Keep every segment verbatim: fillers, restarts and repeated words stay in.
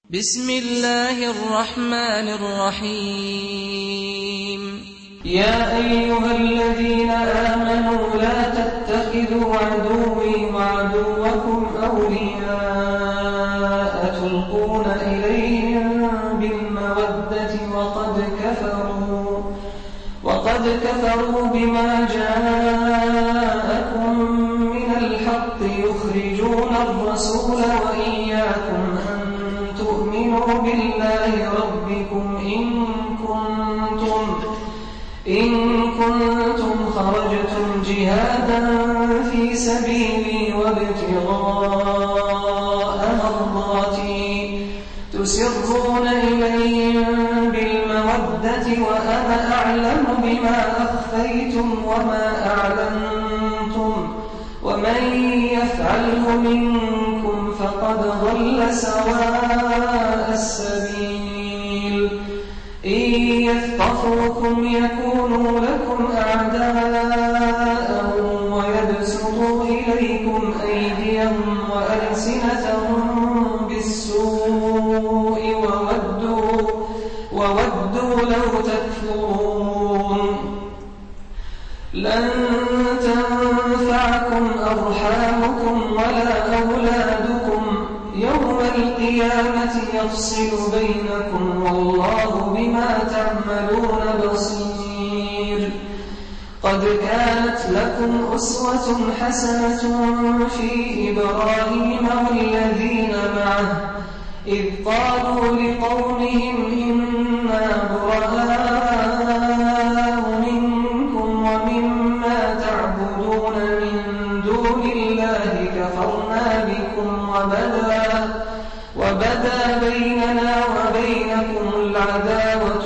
بسم الله الرحمن الرحيم يا أيها الذين آمنوا لا تتخذوا عدوي وعدوكم أولياء تلقون إليهم بالمودة وقد كفروا وقد كفروا بما جاءكم من الحق يخرجون الرسول وإياكم أن تؤمنوا بالله ربكم إن كنتم إن كنتم خرجتم جهادا في سبيلي وابتغاء مرضاتي تسرون إليهم بالمودة وأنا أعلم بما أخفيتم وما أعلنتم ومن يفعله منكم فقد ضل سواء السبيل إن يثقفوكم يكونوا لكم أعداء ويبسطوا إليكم أيديهم وألسنتهم بالسوء وودوا, وودوا لو تكفرون لن تنفعكم أرحامكم ولا أولادكم يوم القيامة يفصل بينكم والله بما تعملون بصير قد كانت لكم أسوة حسنة في إبراهيم والذين معه إذ قالوا لقومهم إنا براء منكم ومما تعبدون من دون الله كفرنا بكم وبدا, وبدا بيننا وبينكم العداوة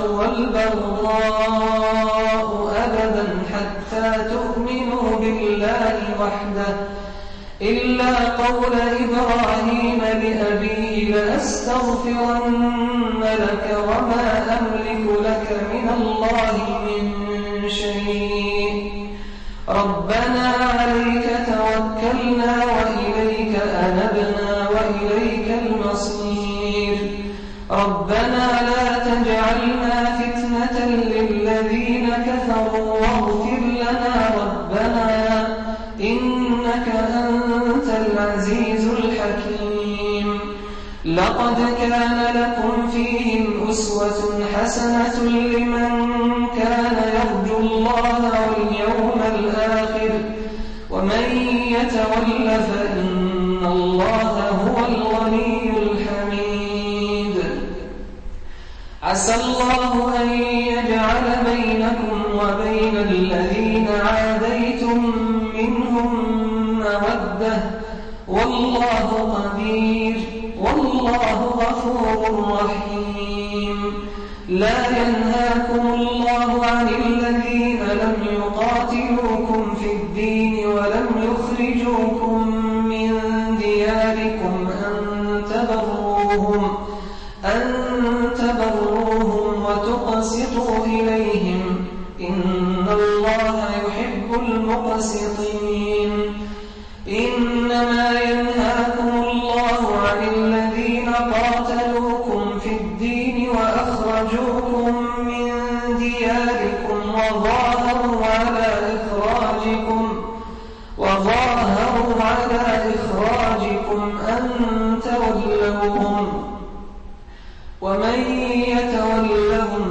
والبغضاء أبدا حتى تؤمنوا بالله وحده إلا قول إبراهيم لأبيه لأستغفرن لك وما أملك لك من الله من شيء ربنا عليك توكلنا وإليك أنبنا وإليك المصير ربنا لا تجعلنا فتنة للذين كفروا واغفر لنا ربنا إنك أنت العزيز الحكيم لقد كان لكم فيهم أسوة حسنة لمن كان يرجو الله واليوم الآخر ومن يتول فإن الله هو الغني الحميد عسى الله أن يجعل بينكم وبين الذين عاديتم منهم مودة والله قدير والله غفور رحيم لا ينهاكم الله عن الذين لم يقاتلوكم في الدين ولم يخرجوكم من دياركم أن تبروهم أن تبروهم وتقسطوا إليهم إن الله يحب المقسطين إنما ينهاكم الله عن الذين قاتلوكم في الدين وأخرجوكم من دياركم وظاهروا على إخراجكم وظاهروا على إخراجكم أن تولوهم ومن يتولهم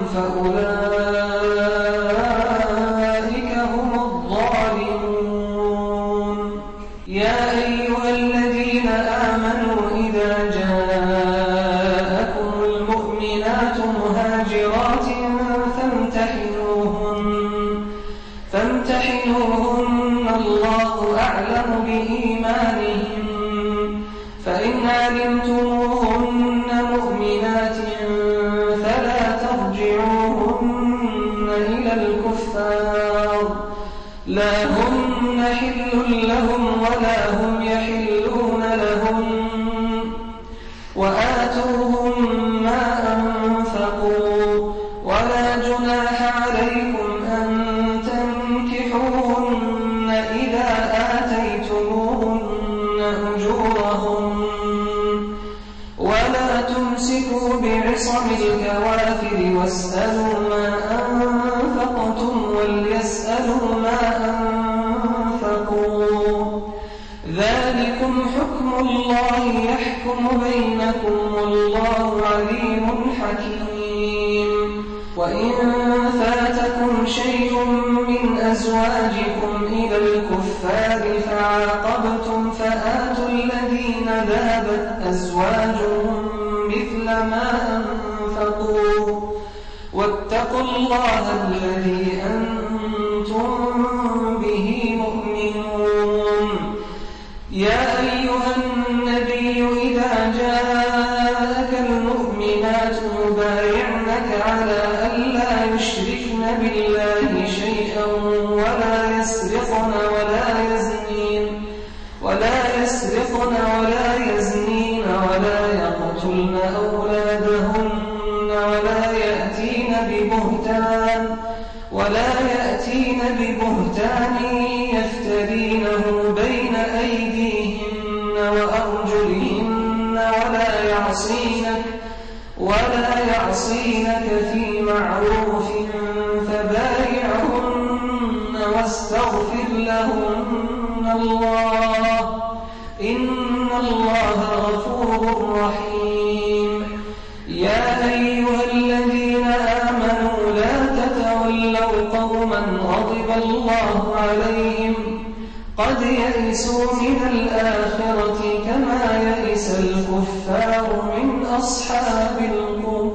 فأولئك هم الظالمون يا أيها الذين آمنوا إذا جاءكم المؤمنات مهاجرات فامتحنوهن فامتحنوهن الله أعلم بإيمانهم فإن علمتموهن مؤمنات فلا ترجعوهن فأمسكوا بعصم الكوافر واسألوا ما أنفقتم وليسألوا ما أنفقوا ذلكم حكم الله يحكم بينكم والله عليم حكيم وإن فاتكم شيء من أزواجكم إلى الكفار فعاقبتم فآتوا الذين ذهبت أزواجهم مثل ما أنفقوا واتقوا الله الذي أنتم به مؤمنون يا أيها النبي إذا جاءك المؤمنات يبايعنك على ألا يشركن بالله شيئا ولا يسرقن ولا يزنين ولا يسرقن ولا يزنين ولا يقتلن أولادهن ولا يأتين ببهتان ولا يأتين ببهتان يفترينه بين أيديهن وأرجلهن ولا يعصينك ولا يعصينك في معروف فبايعهن واستغفر لهن الله إن الله غفور رحيم يا أيها الذين آمنوا لا تتولوا قوما غضب الله عليهم قد يئسوا من الآخرة كما يئس الكفار من أصحاب القبور